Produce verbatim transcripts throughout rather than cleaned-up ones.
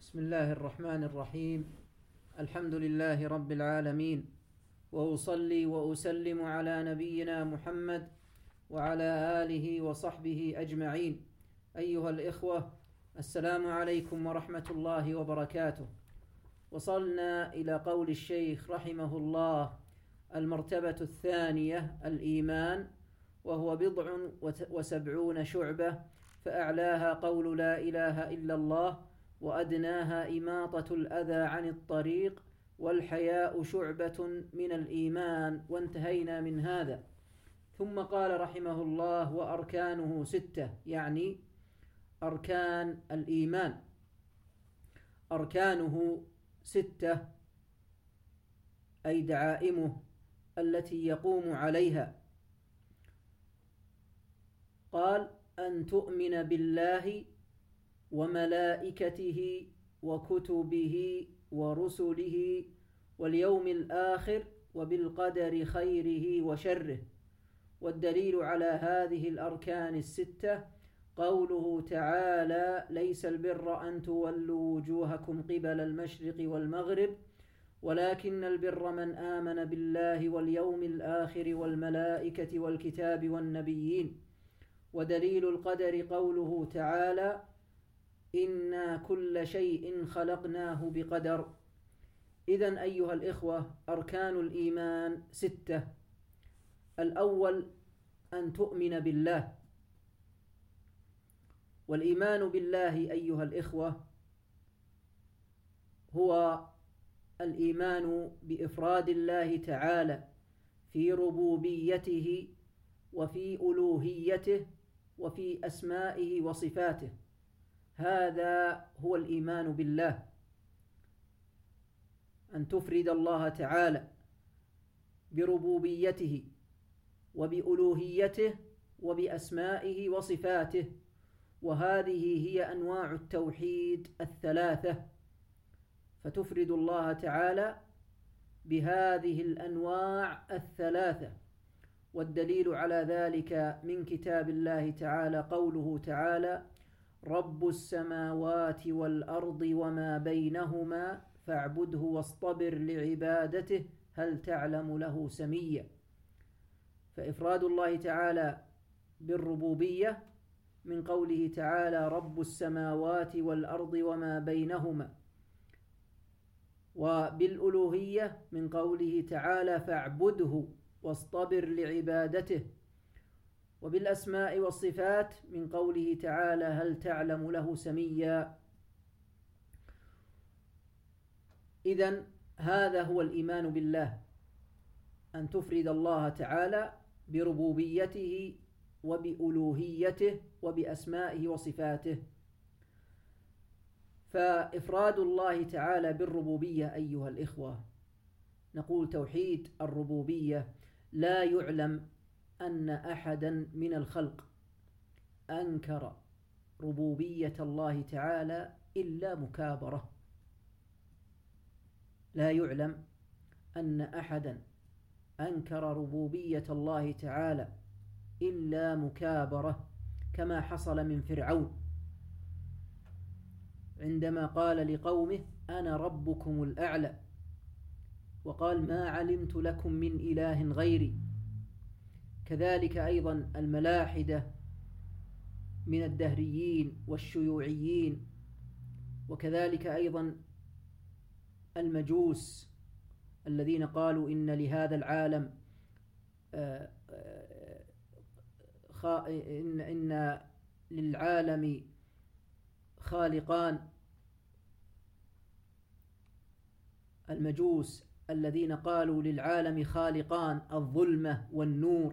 بسم الله الرحمن الرحيم. الحمد لله رب العالمين، وأصلي وأسلم على نبينا محمد وعلى آله وصحبه أجمعين. أيها الإخوة، السلام عليكم ورحمة الله وبركاته. وصلنا إلى قول الشيخ رحمه الله: المرتبة الثانية الإيمان، وهو بضع وسبعون شعبة، فأعلاها قول لا إله إلا الله، وأدناها إماطة الأذى عن الطريق، والحياء شعبة من الإيمان. وانتهينا من هذا. ثم قال رحمه الله: وأركانه ستة، يعني أركان الإيمان. أركانه ستة أي دعائمه التي يقوم عليها. قال: أن تؤمن بالله وملائكته وكتبه ورسله واليوم الآخر وبالقدر خيره وشره. والدليل على هذه الأركان الستة قوله تعالى: ليس البر أن تولوا وجوهكم قبل المشرق والمغرب ولكن البر من آمن بالله واليوم الآخر والملائكة والكتاب والنبيين. ودليل القدر قوله تعالى: إنا كل شيء خلقناه بقدر. إذن أيها الإخوة، أركان الإيمان ستة. الأول أن تؤمن بالله. والإيمان بالله أيها الإخوة هو الإيمان بإفراد الله تعالى في ربوبيته وفي ألوهيته وفي أسمائه وصفاته. هذا هو الإيمان بالله، أن تفرد الله تعالى بربوبيته وبألوهيته وبأسمائه وصفاته. وهذه هي أنواع التوحيد الثلاثة، فتفرد الله تعالى بهذه الأنواع الثلاثة. والدليل على ذلك من كتاب الله تعالى قوله تعالى: رب السماوات والأرض وما بينهما فاعبده واصطبر لعبادته هل تعلم له سميا. فإفراد الله تعالى بالربوبية من قوله تعالى: رب السماوات والأرض وما بينهما، وبالألوهية من قوله تعالى: فاعبده واصطبر لعبادته، وبالأسماء والصفات من قوله تعالى: هل تعلم له سميا. إذن هذا هو الإيمان بالله، أن تفرد الله تعالى بربوبيته وبألوهيته وبأسمائه وصفاته. فإفراد الله تعالى بالربوبية أيها الإخوة، نقول توحيد الربوبية، لا يعلم أن أحدا من الخلق أنكر ربوبية الله تعالى إلا مكابرة. لا يعلم أن أحدا أنكر ربوبية الله تعالى إلا مكابرة، كما حصل من فرعون عندما قال لقومه: أنا ربكم الأعلى، وقال: ما علمت لكم من إله غيري. كذلك أيضا الملاحدة من الدهريين والشيوعيين، وكذلك أيضا المجوس الذين قالوا إن لهذا العالم إن, إن للعالم خالقان. المجوس الذين قالوا للعالم خالقان، الظلمة والنور.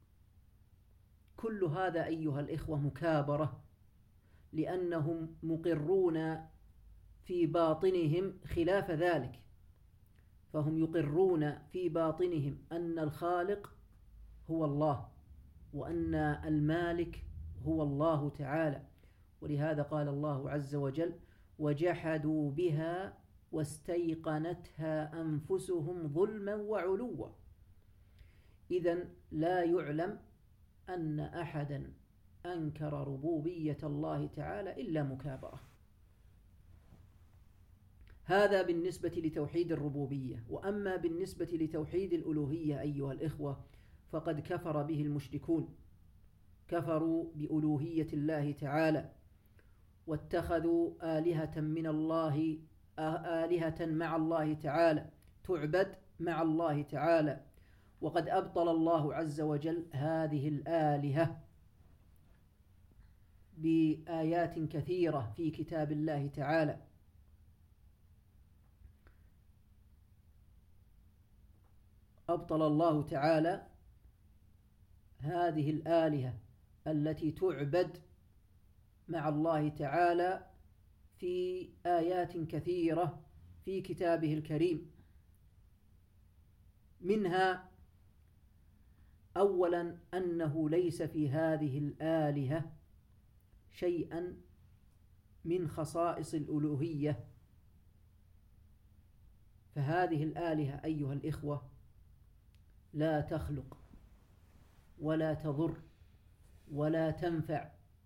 كل هذا أيها الإخوة مكابرة، لأنهم مقرون في باطنهم خلاف ذلك. فهم يقرون في باطنهم أن الخالق هو الله، وأن المالك هو الله تعالى. ولهذا قال الله عز وجل: وجحدوا بها واستيقنتها أنفسهم ظلما وعلوا. إذن لا يعلم أن أحدا أنكر ربوبية الله تعالى إلا مكابرة. هذا بالنسبة لتوحيد الربوبية. وأما بالنسبة لتوحيد الألوهية أيها الإخوة فقد كفر به المشركون، كفروا بألوهية الله تعالى واتخذوا آلهة من الله آلهة مع الله تعالى تعبد مع الله تعالى، وقد أبطل الله عز وجل هذه الآلهة بآيات كثيرة في كتاب الله تعالى. أبطل الله تعالى هذه الآلهة التي تعبد مع الله تعالى في آيات كثيرة في كتابه الكريم. منها أولا أنه ليس في هذه الآلهة شيئا من خصائص الألوهية، فهذه الآلهة أيها الإخوة لا تخلق ولا تضر ولا تنفع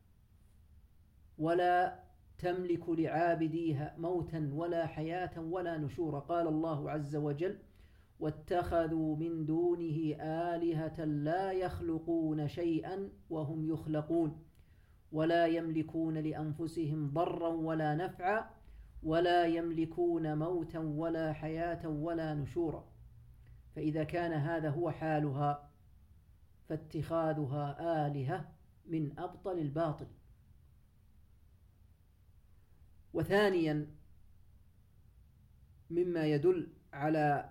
ولا تملك لعابديها موتا ولا حياة ولا نشورا. قال الله عز وجل: واتخذوا من دونه آلهة لا يخلقون شيئا وهم يخلقون ولا يملكون لأنفسهم ضرا ولا نفعا ولا يملكون موتا ولا حياة ولا نشورا. فإذا كان هذا هو حالها فاتخاذها آلهة من أبطل الباطل. وثانيا مما يدل على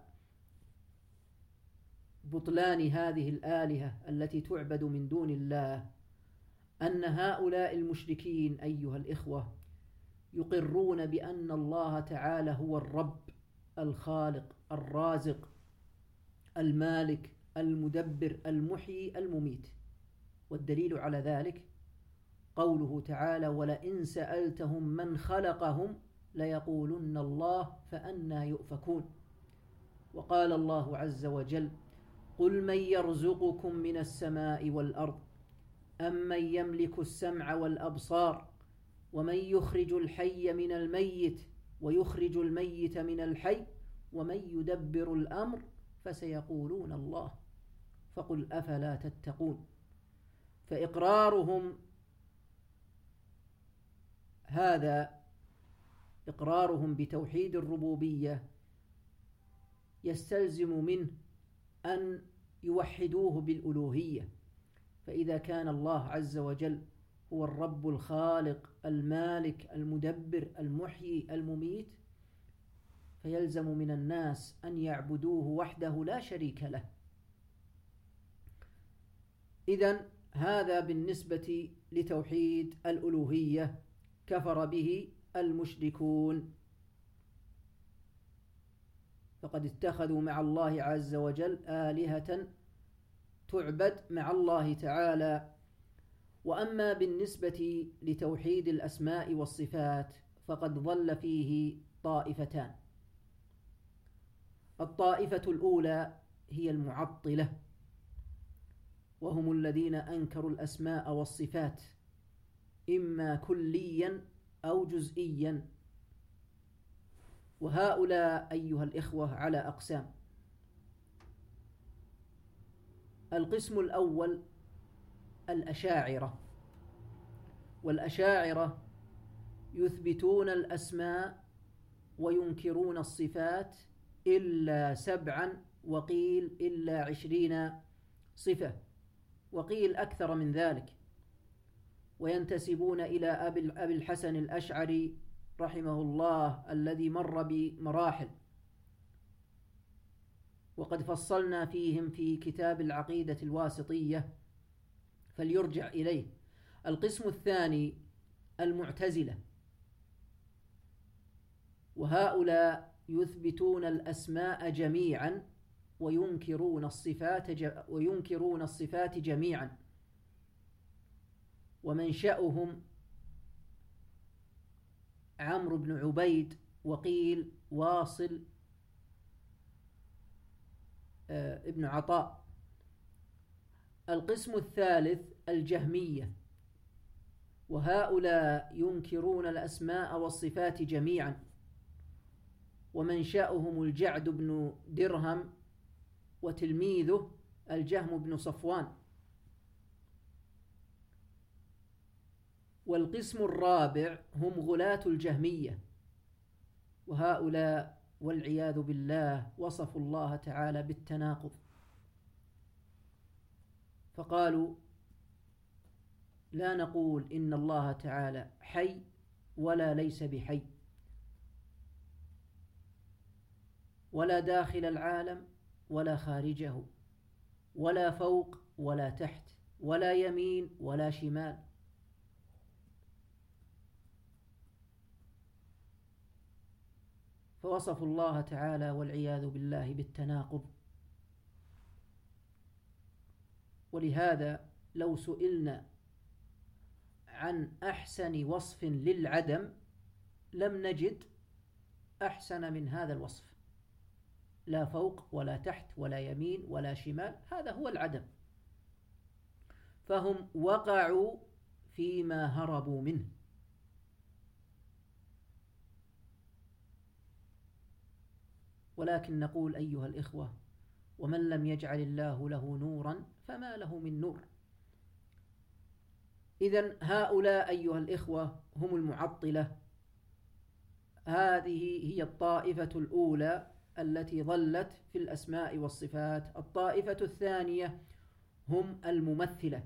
بطلان هذه الآلهة التي تعبد من دون الله أن هؤلاء المشركين أيها الإخوة يقرون بأن الله تعالى هو الرب الخالق الرازق المالك المدبر المحيي المميت. والدليل على ذلك قوله تعالى: ولئن سألتهم من خلقهم ليقولن الله فأنى يؤفكون. وقال الله عز وجل: قل من يرزقكم من السماء والأرض أمن يملك السمع والأبصار ومن يخرج الحي من الميت ويخرج الميت من الحي ومن يدبر الأمر فسيقولون الله فقل أفلا تتقون. فإقرارهم هذا إقرارهم بتوحيد الربوبية يستلزم منه أن يوحدوه بالألوهية. فإذا كان الله عز وجل هو الرب الخالق المالك المدبر المحيي المميت فيلزم من الناس أن يعبدوه وحده لا شريك له. إذن هذا بالنسبة لتوحيد الألوهية كفر به المشركون، فقد اتخذوا مع الله عز وجل آلهة تعبد مع الله تعالى. وأما بالنسبة لتوحيد الأسماء والصفات فقد ضل فيه طائفتان. الطائفة الأولى هي المعطلة، وهم الذين أنكروا الأسماء والصفات إما كليا أو جزئيا. وهؤلاء أيها الإخوة على أقسام. القسم الأول الأشاعرة، والأشاعرة يثبتون الأسماء وينكرون الصفات إلا سبعا، وقيل إلا عشرين صفة، وقيل أكثر من ذلك. وينتسبون إلى أبي الحسن الأشعري رحمه الله الذي مر بمراحل، وقد فصلنا فيهم في كتاب العقيدة الواسطية فليرجع إليه. القسم الثاني المعتزلة، وهؤلاء يثبتون الأسماء جميعا وينكرون الصفات وينكرون الصفات جميعا، ومنشأهم عمرو بن عبيد وقيل واصل ابن عطاء. القسم الثالث الجهمية، وهؤلاء ينكرون الأسماء والصفات جميعا، ومنشأهم الجعد بن درهم وتلميذه الجهم بن صفوان. والقسم الرابع هم غلاة الجهمية، وهؤلاء والعياذ بالله وصفوا الله تعالى بالتناقض، فقالوا لا نقول إن الله تعالى حي ولا ليس بحي، ولا داخل العالم ولا خارجه، ولا فوق ولا تحت، ولا يمين ولا شمال. فوصفوا الله تعالى والعياذ بالله بالتناقض. ولهذا لو سئلنا عن أحسن وصف للعدم لم نجد أحسن من هذا الوصف، لا فوق ولا تحت ولا يمين ولا شمال، هذا هو العدم. فهم وقعوا فيما هربوا منه. ولكن نقول أيها الإخوة: ومن لم يجعل الله له نورا فما له من نور. إذن هؤلاء أيها الإخوة هم المعطلة. هذه هي الطائفة الأولى التي ظلت في الأسماء والصفات. الطائفة الثانية هم الممثلة،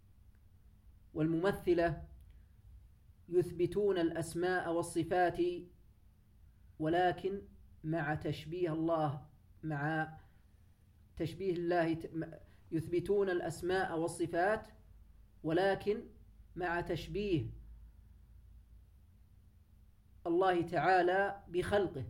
والممثلة يثبتون الأسماء والصفات ولكن مع تشبيه الله مع تشبيه الله يثبتون الأسماء والصفات ولكن مع تشبيه الله تعالى بخلقه.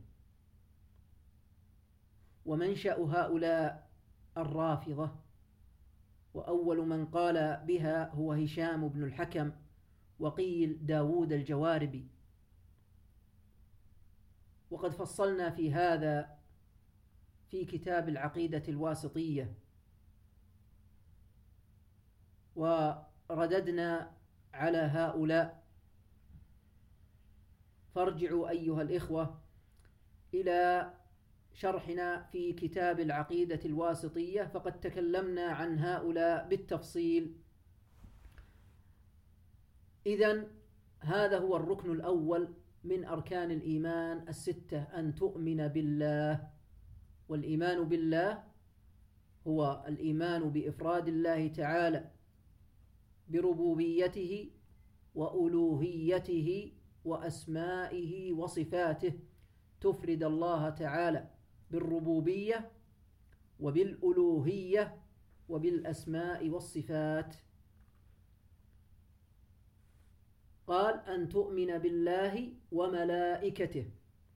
ومنشأ هؤلاء الرافضة، وأول من قال بها هو هشام بن الحكم، وقيل داود الجواربي. وقد فصلنا في هذا في كتاب العقيدة الواسطية، ورددنا على هؤلاء. فارجعوا أيها الإخوة إلى شرحنا في كتاب العقيدة الواسطية، فقد تكلمنا عن هؤلاء بالتفصيل. إذن هذا هو الركن الأول من أركان الإيمان الستة، أن تؤمن بالله. والإيمان بالله هو الإيمان بإفراد الله تعالى بربوبيته وألوهيته وأسمائه وصفاته. تفرد الله تعالى بالربوبية وبالألوهية وبالأسماء والصفات. قال أن تؤمن بالله وملائكته،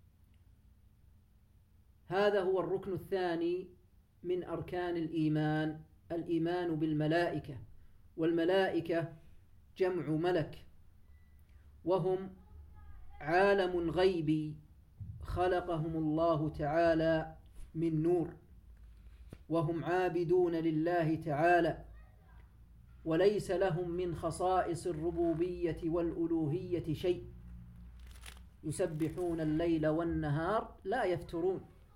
هذا هو الركن الثاني من أركان الإيمان، الإيمان بالملائكة. والملائكة جمع ملك، وهم عالم غيبي خلقهم الله تعالى من نور، وهم عابدون لله تعالى، وليس لهم من خصائص الربوبية والألوهية شيء، يسبحون الليل والنهار لا يفترون،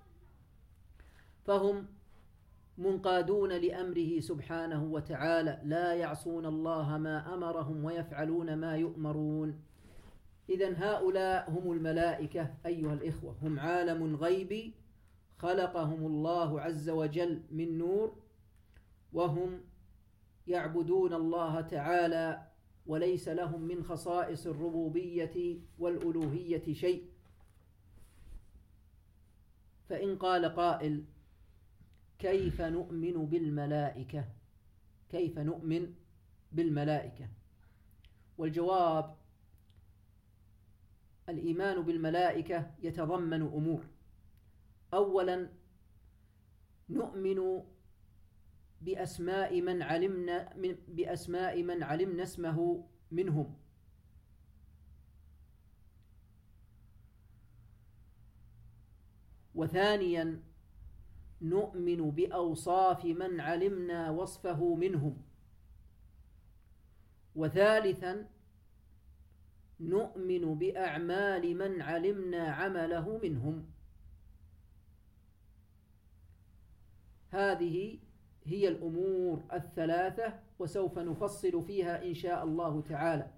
فهم منقادون لأمره سبحانه وتعالى، لا يعصون الله ما أمرهم ويفعلون ما يؤمرون. إذن هؤلاء هم الملائكة أيها الإخوة، هم عالم غيبي خلقهم الله عز وجل من نور، وهم يعبدون الله تعالى وليس لهم من خصائص الربوبية والألوهية شيء. فإن قال قائل: كيف نؤمن بالملائكة؟ كيف نؤمن بالملائكة؟ والجواب: الإيمان بالملائكة يتضمن أمور. أولا، نؤمن بأسماء من علمنا بأسماء من علمنا اسمه منهم، وثانيا نؤمن بأوصاف من علمنا وصفه منهم، وثالثا نؤمن بأعمال من علمنا عمله منهم. هذه هي الأمور الثلاثة، وسوف نفصل فيها إن شاء الله تعالى.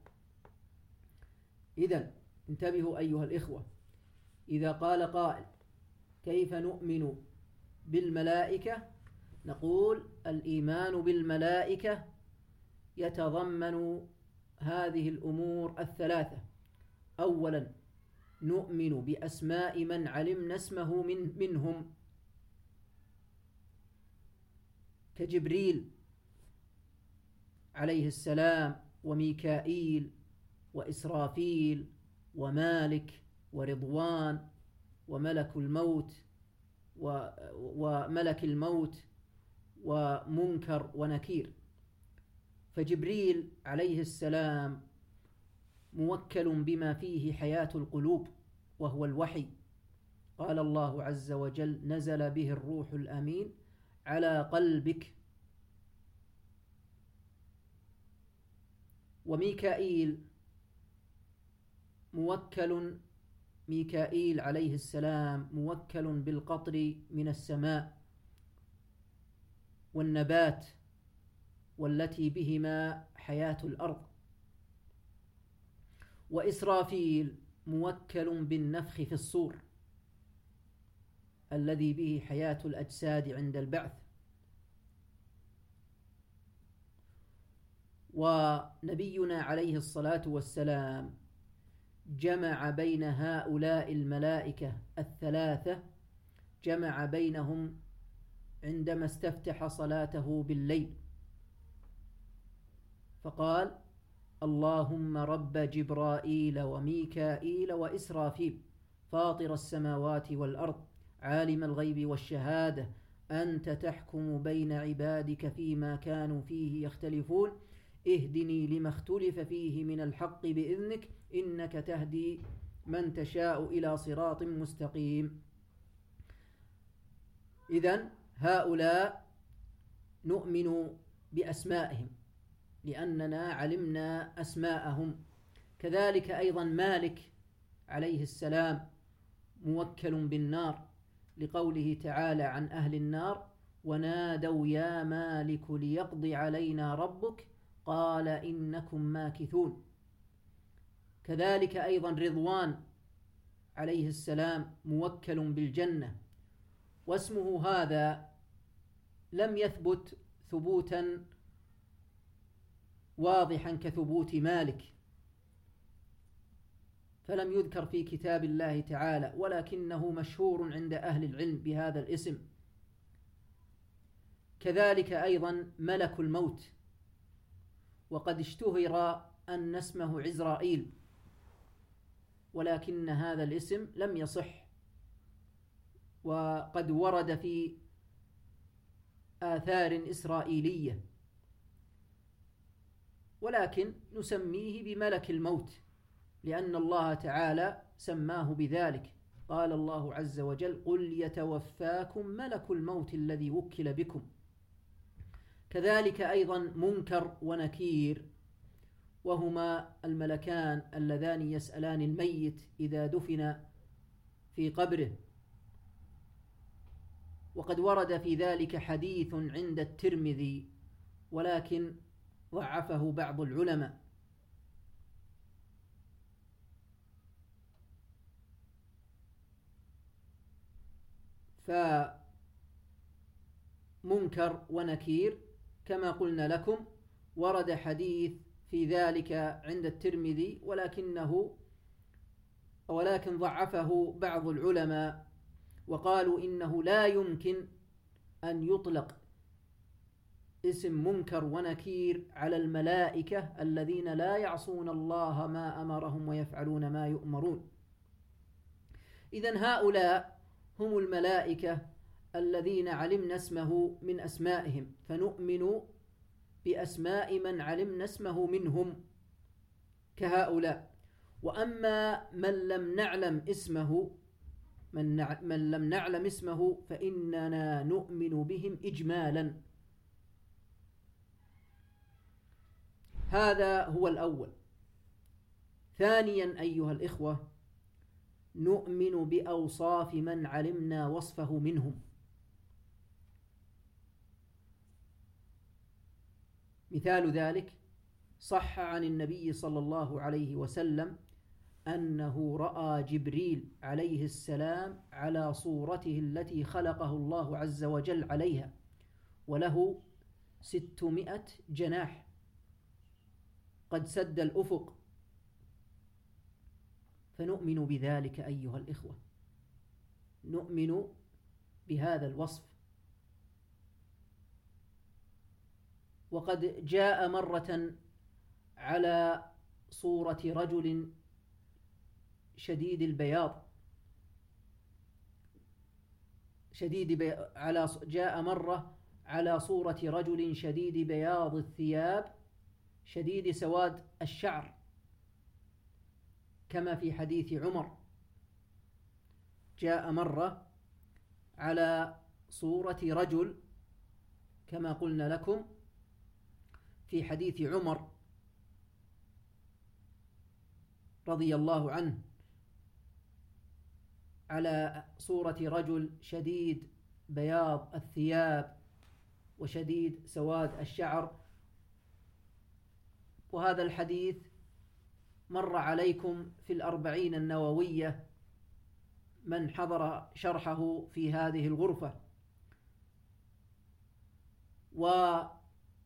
إذن انتبهوا أيها الإخوة، إذا قال قائل كيف نؤمن بالملائكة؟ نقول الإيمان بالملائكة يتضمن هذه الأمور الثلاثة. أولا نؤمن بأسماء من علمنا اسمه من منهم، كجبريل عليه السلام وميكائيل وإسرافيل ومالك ورضوان وملك الموت وملك الموت ومنكر ونكير. فجبريل عليه السلام موكل بما فيه حياة القلوب وهو الوحي، قال الله عز وجل نزل به الروح الأمين على قلبك. وميكائيل موكل ميكائيل عليه السلام موكل بالقطر من السماء والنبات والتي بهما حياة الأرض. وإسرافيل موكل بالنفخ في الصور الذي به حياة الأجساد عند البعث. ونبينا عليه الصلاة والسلام جمع بين هؤلاء الملائكة الثلاثة، جمع بينهم عندما استفتح صلاته بالليل فقال اللهم رب جبرائيل وميكائيل وإسرافيل فاطر السماوات والأرض عالم الغيب والشهادة أنت تحكم بين عبادك فيما كانوا فيه يختلفون اهدني لما اختلف فيه من الحق بإذنك إنك تهدي من تشاء إلى صراط مستقيم. إذن هؤلاء نؤمن بأسمائهم لأننا علمنا أسماءهم. كذلك أيضا مالك عليه السلام موكل بالنار لقوله تعالى عن أهل النار ونادوا يا مالك ليقض علينا ربك قال إنكم ماكثون. كذلك أيضا رضوان عليه السلام موكل بالجنة، واسمه هذا لم يثبت ثبوتا واضحا كثبوت مالك، فلم يذكر في كتاب الله تعالى، ولكنه مشهور عند أهل العلم بهذا الاسم. كذلك أيضا ملك الموت، وقد اشتهر أن اسمه عزرائيل، ولكن هذا الاسم لم يصح، وقد ورد في آثار إسرائيلية، ولكن نسميه بملك الموت لأن الله تعالى سماه بذلك. قال الله عز وجل قل يتوفاكم ملك الموت الذي وكل بكم. كذلك أيضا منكر ونكير، وهما الملكان اللذان يسألان الميت إذا دفن في قبره، وقد ورد في ذلك حديث عند الترمذي ولكن ضعفه بعض العلماء. فمنكر ونكير كما قلنا لكم ورد حديث في ذلك عند الترمذي ولكنه ولكن ضعفه بعض العلماء، وقالوا إنه لا يمكن أن يطلق اسم منكر ونكير على الملائكة الذين لا يعصون الله ما أمرهم ويفعلون ما يؤمرون. إذن هؤلاء هم الملائكة الذين علمنا اسمه من أسمائهم، فنؤمن بأسماء من علمنا اسمه منهم كهؤلاء. وأما من لم نعلم اسمه من, نع... من لم نعلم اسمه فإننا نؤمن بهم إجمالا. هذا هو الأول. ثانيا أيها الإخوة نؤمن بأوصاف من علمنا وصفه منهم. مثال ذلك صح عن النبي صلى الله عليه وسلم أنه رأى جبريل عليه السلام على صورته التي خلقه الله عز وجل عليها، وله ستمائة جناح قد سد الأفق. فنؤمن بذلك أيها الإخوة، نؤمن بهذا الوصف. وقد جاء مرة على صورة رجل شديد البياض شديد بي... على جاء مرة على صورة رجل شديد بياض الثياب شديد سواد الشعر، كما في حديث عمر. جاء مرة على صورة رجل كما قلنا لكم في حديث عمر رضي الله عنه، على صورة رجل شديد بياض الثياب وشديد سواد الشعر. وهذا الحديث مر عليكم في الأربعين النووية من حضر شرحه في هذه الغرفة. وجاء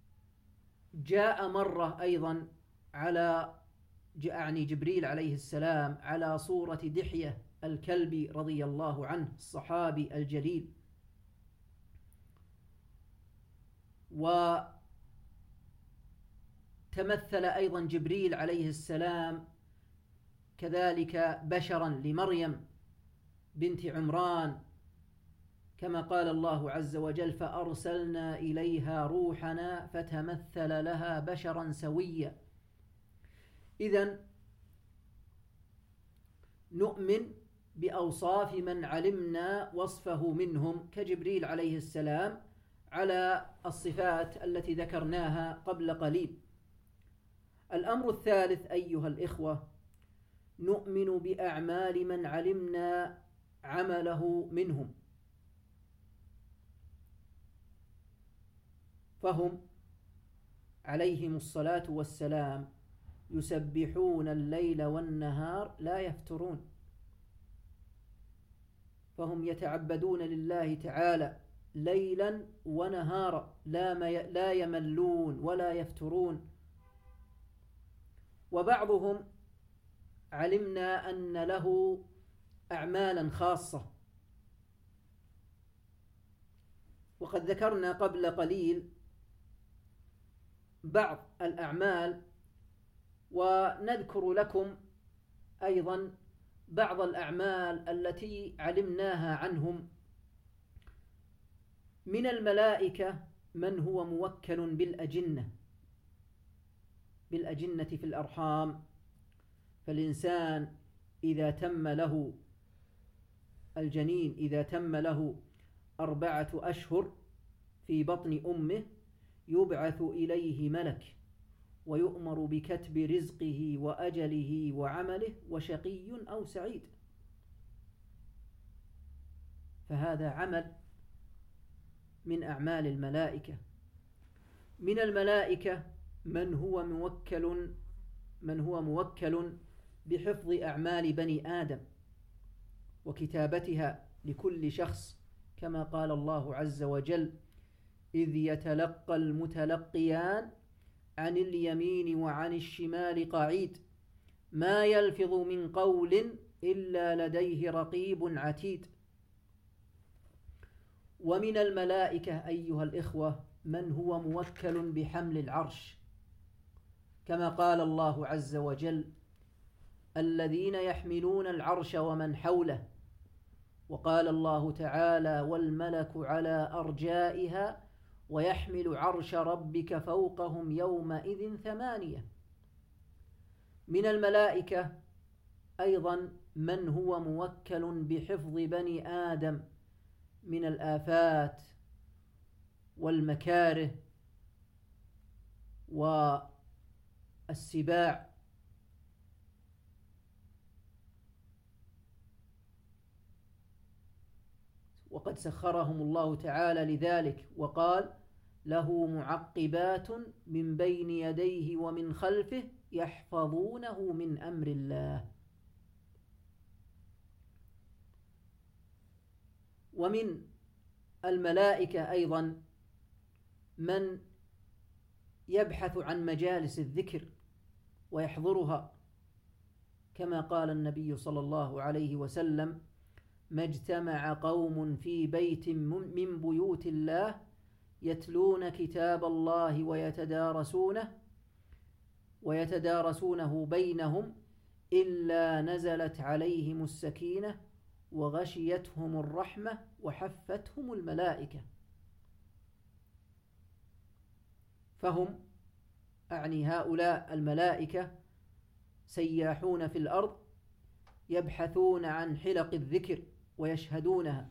مرة أيضا على يعني جبريل عليه السلام على صورة دحية الكلبي رضي الله عنه الصحابي الجليل. وتمثل أيضا جبريل عليه السلام كذلك بشرا لمريم بنت عمران، كما قال الله عز وجل: فأرسلنا إليها روحنا فتمثل لها بشرا سويا. إذن نؤمن بأوصاف من علمنا وصفه منهم كجبريل عليه السلام على الصفات التي ذكرناها قبل قليل. الأمر الثالث أيها الإخوة، نؤمن بأعمال من علمنا عمله منهم، فهم عليهم الصلاة والسلام يسبحون الليل والنهار لا يفترون، فهم يتعبدون لله تعالى ليلا ونهارا لا يملون ولا يفترون. وبعضهم علمنا أن له أعمالا خاصة، وقد ذكرنا قبل قليل بعض الأعمال، ونذكر لكم أيضا بعض الأعمال التي علمناها عنهم. من الملائكة من هو موكل بالأجنة بالأجنة في الأرحام، فالإنسان إذا تم له الجنين إذا تم له أربعة أشهر في بطن أمه يبعث إليه ملك ويؤمر بكتب رزقه وأجله وعمله وشقي أو سعيد. فهذا عمل من أعمال الملائكة. من الملائكة من هو موكل من هو موكل بحفظ أعمال بني آدم وكتابتها لكل شخص، كما قال الله عز وجل: إذ يتلقى المتلقيان عن اليمين وعن الشمال قعيد ما يلفظ من قول إلا لديه رقيب عتيد. ومن الملائكة أيها الإخوة من هو موكل بحمل العرش، كما قال الله عز وجل: الذين يحملون العرش ومن حوله. وقال الله تعالى: والملك على أرجائها ويحمل عرش ربك فوقهم يومئذ ثمانية. من الملائكة أيضا من هو موكل بحفظ بني آدم من الآفات والمكاره والسباع. وقد سخرهم الله تعالى لذلك، وقال: له معقبات من بين يديه ومن خلفه يحفظونه من أمر الله. ومن الملائكة أيضا من يبحث عن مجالس الذكر ويحضرها، كما قال النبي صلى الله عليه وسلم: ما اجتمع قوم في بيت من بيوت الله يتلون كتاب الله ويتدارسونه ويتدارسونه بينهم إلا نزلت عليهم السكينة وغشيتهم الرحمة وحفتهم الملائكة. فهم، أعني هؤلاء الملائكة، سياحون في الأرض يبحثون عن حلق الذكر ويشهدونها.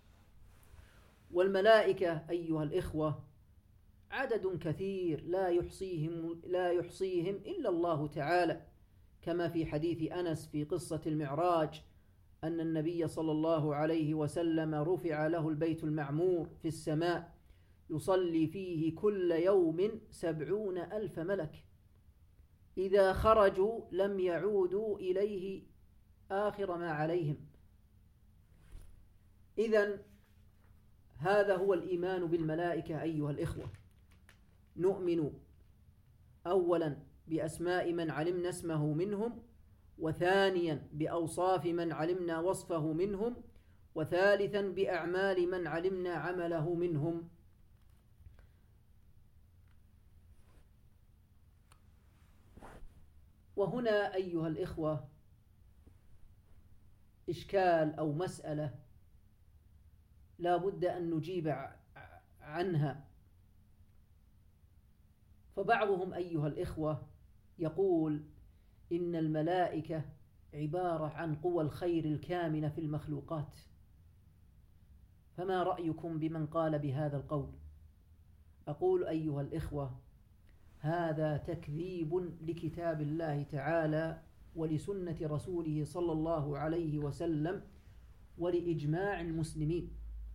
والملائكة أيها الإخوة عدد كثير لا يحصيهم لا يحصيهم إلا الله تعالى، كما في حديث أنس في قصة المعراج أن النبي صلى الله عليه وسلم رفع له البيت المعمور في السماء يصلي فيه كل يوم سبعون ألف ملك، إذا خرجوا لم يعودوا إليه آخر ما عليهم. إذن هذا هو الإيمان بالملائكة أيها الإخوة. نؤمن أولا بأسماء من علمنا اسمه منهم، وثانيا بأوصاف من علمنا وصفه منهم، وثالثا بأعمال من علمنا عمله منهم. وهنا أيها الإخوة إشكال أو مسألة لا بد أن نجيب عنها. فبعضهم أيها الإخوة يقول إن الملائكة عبارة عن قوى الخير الكامنة في المخلوقات، فما رأيكم بمن قال بهذا القول؟ أقول أيها الإخوة هذا تكذيب لكتاب الله تعالى ولسنة رسوله صلى الله عليه وسلم ولإجماع المسلمين.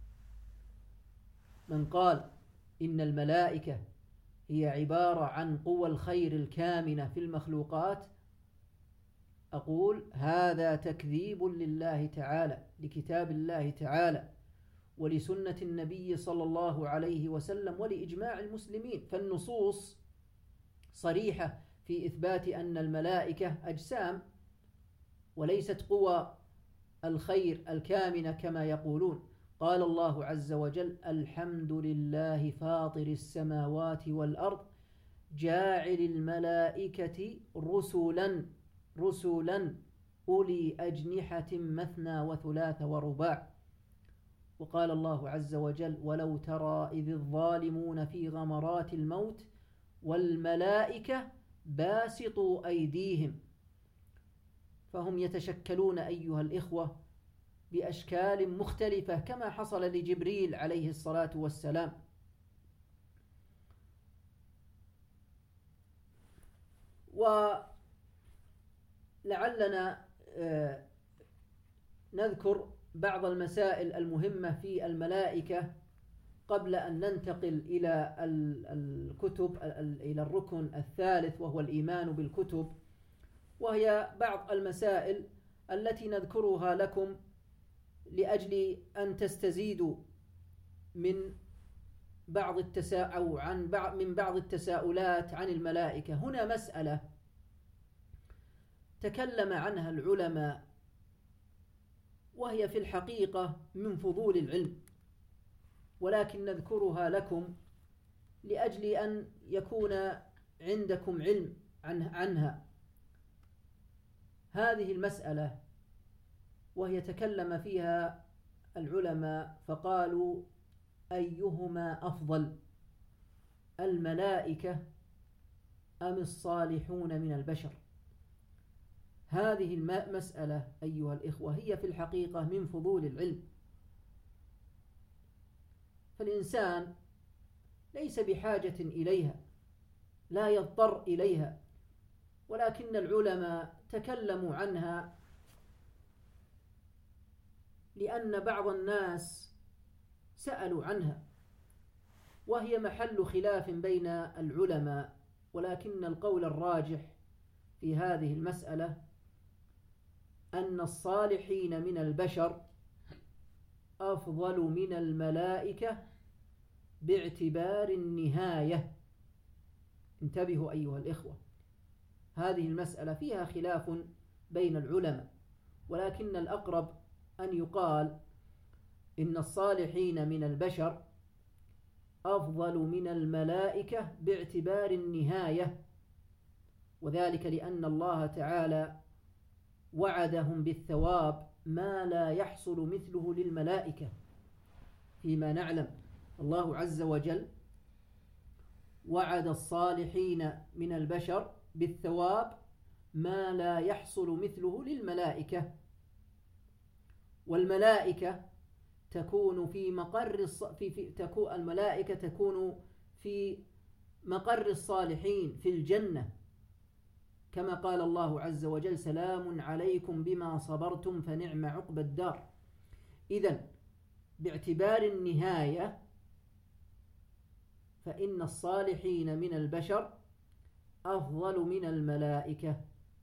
من قال إن الملائكة هي عبارة عن قوى الخير الكامنة في المخلوقات، أقول هذا تكذيب لله تعالى، لكتاب الله تعالى ولسنة النبي صلى الله عليه وسلم ولإجماع المسلمين. فالنصوص صريحة في إثبات أن الملائكة أجسام وليست قوى الخير الكامنة كما يقولون. قال الله عز وجل: الحمد لله فاطر السماوات والأرض جاعل الملائكة رسلا رسلا أولي أجنحة مثنى وثلاث ورباع. وقال الله عز وجل: ولو ترى إذ الظالمون في غمرات الموت والملائكة باسطوا أيديهم. فهم يتشكلون أيها الإخوة بأشكال مختلفة كما حصل لجبريل عليه الصلاة والسلام. ولعلنا نذكر بعض المسائل المهمة في الملائكة قبل أن ننتقل إلى الكتب، إلى الركن الثالث وهو الإيمان بالكتب، وهي بعض المسائل التي نذكرها لكم لأجل أن تستزيدوا من بعض التساؤل أو عن بعض من بعض التساؤلات عن الملائكة. هنا مسألة تكلم عنها العلماء وهي في الحقيقة من فضول العلم، ولكن نذكرها لكم لأجل أن يكون عندكم علم عنها. هذه المسألة وهي تكلم فيها العلماء فقالوا: أيهما أفضل، الملائكة أم الصالحون من البشر؟ هذه المسألة أيها الإخوة هي في الحقيقة من فضول العلم، فالإنسان ليس بحاجة إليها، لا يضطر إليها، ولكن العلماء تكلموا عنها لأن بعض الناس سألوا عنها. وهي محل خلاف بين العلماء، ولكن القول الراجح في هذه المسألة أن الصالحين من البشر أفضل من الملائكة باعتبار النهاية. انتبهوا أيها الإخوة، هذه المسألة فيها خلاف بين العلماء، ولكن الأقرب أن يقال إن الصالحين من البشر أفضل من الملائكة باعتبار النهاية، وذلك لأن الله تعالى وعدهم بالثواب ما لا يحصل مثله للملائكة. فيما نعلم الله عز وجل وعد الصالحين من البشر بالثواب ما لا يحصل مثله للملائكة، والملائكة تكون في مقر الص... في... في... تكون الملائكة تكون في مقر الصالحين في الجنة، كما قال الله عز وجل: سلام عليكم بما صبرتم فنعم عقبى الدار. إذن باعتبار النهاية فإن الصالحين من البشر أفضل من الملائكة.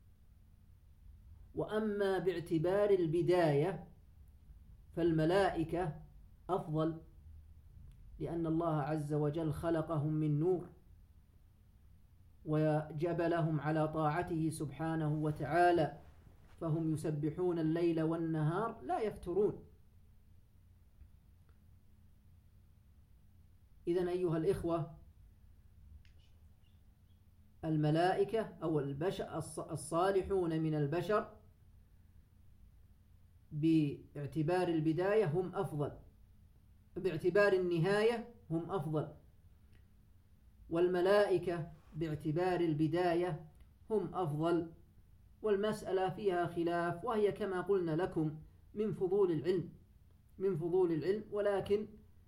وأما باعتبار البداية فالملائكة أفضل، لأن الله عز وجل خلقهم من نور وجبلهم على طاعته سبحانه وتعالى، فهم يسبحون الليل والنهار لا يفترون. إذن أيها الإخوة، الملائكة أو البشر الصالحون من البشر باعتبار البداية هم أفضل، باعتبار النهاية هم أفضل، والملائكة باعتبار البداية هم أفضل. والمسألة فيها خلاف، وهي كما قلنا لكم من فضول العلم من فضول العلم ولكن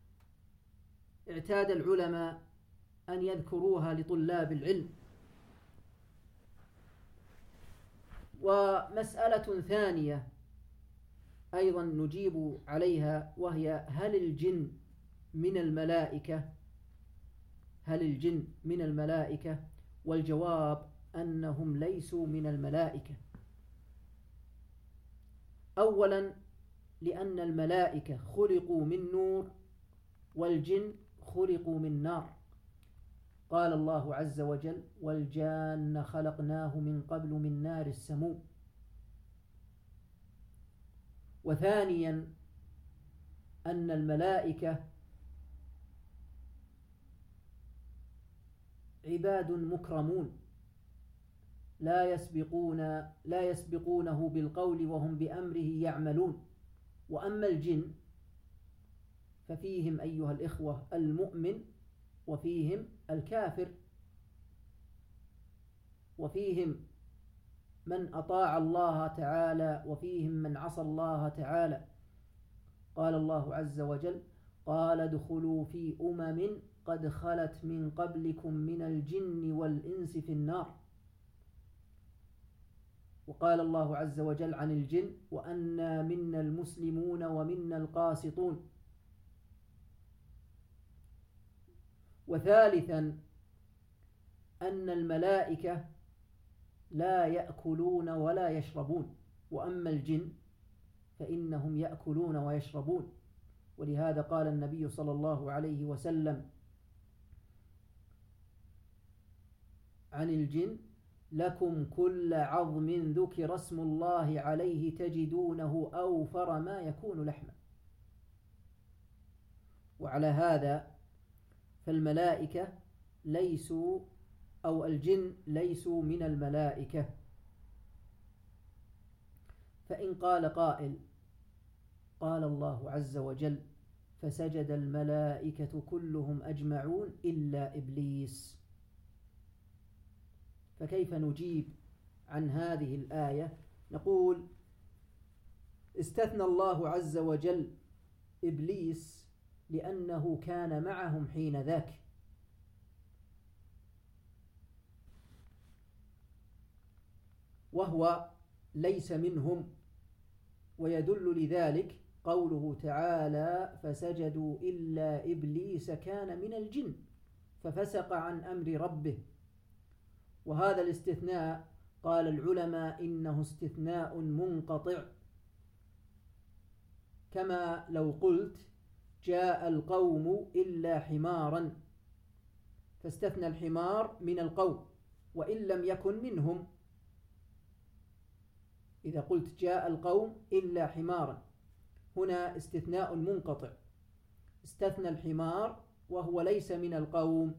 اعتاد العلماء أن يذكروها لطلاب العلم. ومسألة ثانية أيضا نجيب عليها، وهي: هل الجن من الملائكة؟ هل الجن من الملائكة؟ والجواب أنهم ليسوا من الملائكة. أولا لأن الملائكة خلقوا من نور والجن خلقوا من نار. قال الله عز وجل: والجان خلقناه من قبل من نار السموم. وثانيا أن الملائكة عباد مكرمون لا يسبقون لا يسبقونه بالقول وهم بأمره يعملون. وأما الجن ففيهم أيها الإخوة المؤمن وفيهم الكافر، وفيهم من أطاع الله تعالى وفيهم من عصى الله تعالى. قال الله عز وجل: قال ادخلوا في أمم قد خلت من قبلكم من الجن والإنس في النار. وقال الله عز وجل عن الجن: وأنا منا المسلمون ومنا القاسطون. وثالثا أن الملائكة لا يأكلون ولا يشربون، وأما الجن فإنهم يأكلون ويشربون. ولهذا قال النبي صلى الله عليه وسلم عن الجن: لكم كل عظم ذكر اسم الله عليه تجدونه أوفر ما يكون لحما. وعلى هذا فالملائكة ليسوا أو الجن ليسوا من الملائكة. فإن قال قائل: قال الله عز وجل: فسجد الملائكة كلهم أجمعون إلا إبليس، فكيف نجيب عن هذه الآية؟ نقول: استثنى الله عز وجل إبليس لأنه كان معهم حين ذاك، وهو ليس منهم، ويدل لذلك قوله تعالى فسجدوا إلا إبليس كان من الجن ففسق عن أمر ربه. وهذا الاستثناء قال العلماء إنه استثناء منقطع، كما لو قلت جاء القوم إلا حمارا، فاستثنى الحمار من القوم وإن لم يكن منهم. إذا قلت جاء القوم إلا حمارا، هنا استثناء منقطع، استثنى الحمار وهو ليس من القوم.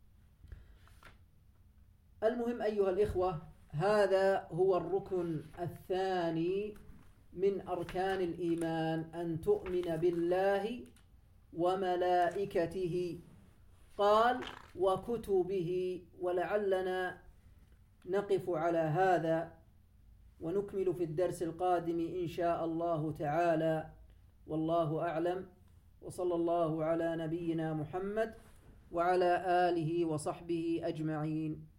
المهم أيها الإخوة، هذا هو الركن الثاني من أركان الإيمان، أن تؤمن بالله وملائكته. قال وكتبه، ولعلنا نقف على هذا ونكمل في الدرس القادم إن شاء الله تعالى، والله أعلم، وصلى الله على نبينا محمد وعلى آله وصحبه أجمعين.